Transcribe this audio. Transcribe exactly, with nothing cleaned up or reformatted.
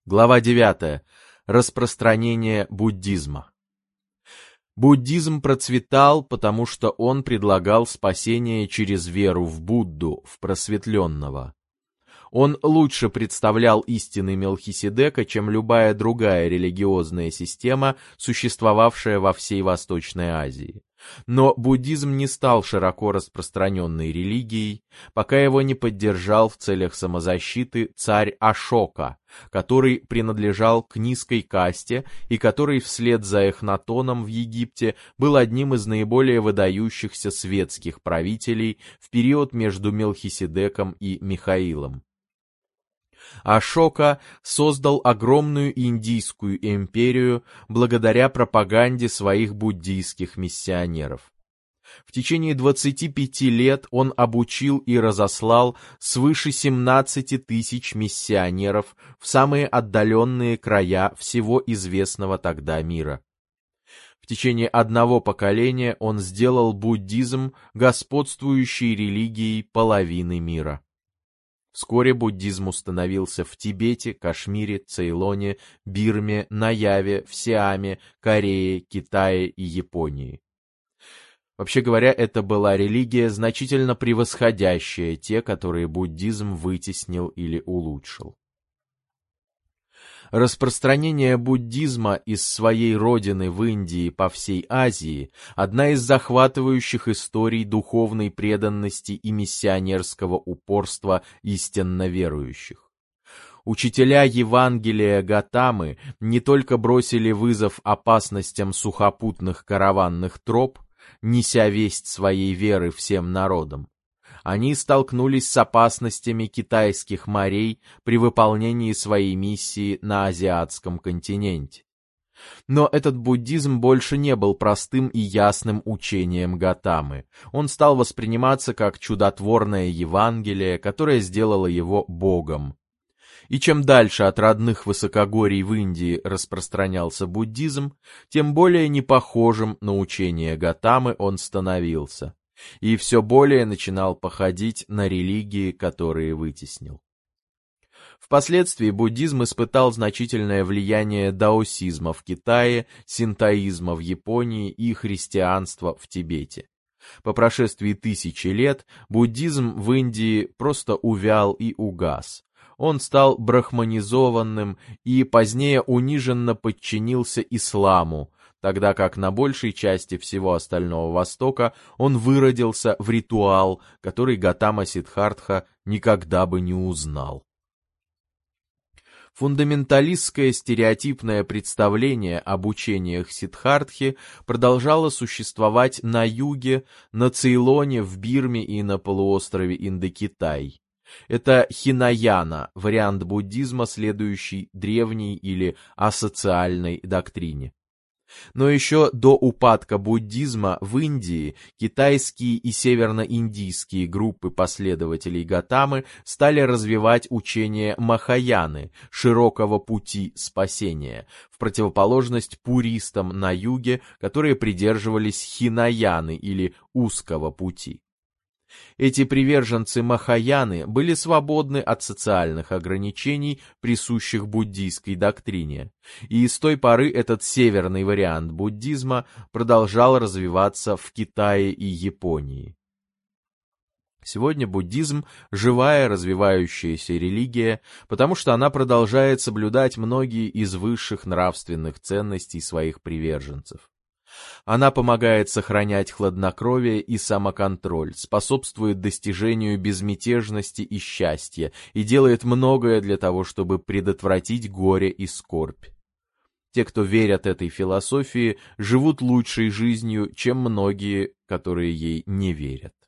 Глава девятая. Распространение буддизма. Буддизм процветал, потому что он предлагал спасение через веру в Будду, в просветленного. Он лучше представлял истины Мелхиседека, чем любая другая религиозная система, существовавшая во всей Восточной Азии. Но буддизм не стал широко распространенной религией, пока его не поддержал в целях самозащиты царь Ашока, который принадлежал к низкой касте и который вслед за Эхнатоном в Египте был одним из наиболее выдающихся светских правителей в период между Мелхиседеком и Михаилом. Ашока создал огромную индийскую империю благодаря пропаганде своих буддийских миссионеров. В течение двадцати пяти лет он обучил и разослал свыше семнадцати тысяч миссионеров в самые отдаленные края всего известного тогда мира. В течение одного поколения он сделал буддизм господствующей религией половины мира. Вскоре буддизм установился в Тибете, Кашмире, Цейлоне, Бирме, на Яве, в Сиаме, Корее, Китае и Японии. Вообще говоря, это была религия, значительно превосходящая те, которые буддизм вытеснил или улучшил. Распространение буддизма из своей родины в Индии по всей Азии – одна из захватывающих историй духовной преданности и миссионерского упорства истинно верующих. Учителя Евангелия Готамы не только бросили вызов опасностям сухопутных караванных троп, неся весть своей веры всем народам. Они столкнулись с опасностями китайских морей при выполнении своей миссии на азиатском континенте. Но этот буддизм больше не был простым и ясным учением Готамы. Он стал восприниматься как чудотворное Евангелие, которое сделало его Богом. И чем дальше от родных высокогорий в Индии распространялся буддизм, тем более непохожим на учение Готамы он становился, и все более начинал походить на религии, которые вытеснил. Впоследствии буддизм испытал значительное влияние даосизма в Китае, синтоизма в Японии и христианства в Тибете. По прошествии тысячи лет буддизм в Индии просто увял и угас. Он стал брахманизованным и позднее униженно подчинился исламу, тогда как на большей части всего остального Востока он выродился в ритуал, который Готама Сиддхартха никогда бы не узнал. Фундаменталистское стереотипное представление об учениях Сиддхартхи продолжало существовать на юге, на Цейлоне, в Бирме и на полуострове Индокитай. Это хинаяна, вариант буддизма, следующий древней или асоциальной доктрине. Но еще до упадка буддизма в Индии китайские и северноиндийские группы последователей Готамы стали развивать учение Махаяны, широкого пути спасения, в противоположность пуристам на юге, которые придерживались хинаяны или узкого пути. Эти приверженцы Махаяны были свободны от социальных ограничений, присущих буддийской доктрине, и с той поры этот северный вариант буддизма продолжал развиваться в Китае и Японии. Сегодня буддизм – живая развивающаяся религия, потому что она продолжает соблюдать многие из высших нравственных ценностей своих приверженцев. Она помогает сохранять хладнокровие и самоконтроль, способствует достижению безмятежности и счастья и делает многое для того, чтобы предотвратить горе и скорбь. Те, кто верят этой философии, живут лучшей жизнью, чем многие, которые ей не верят.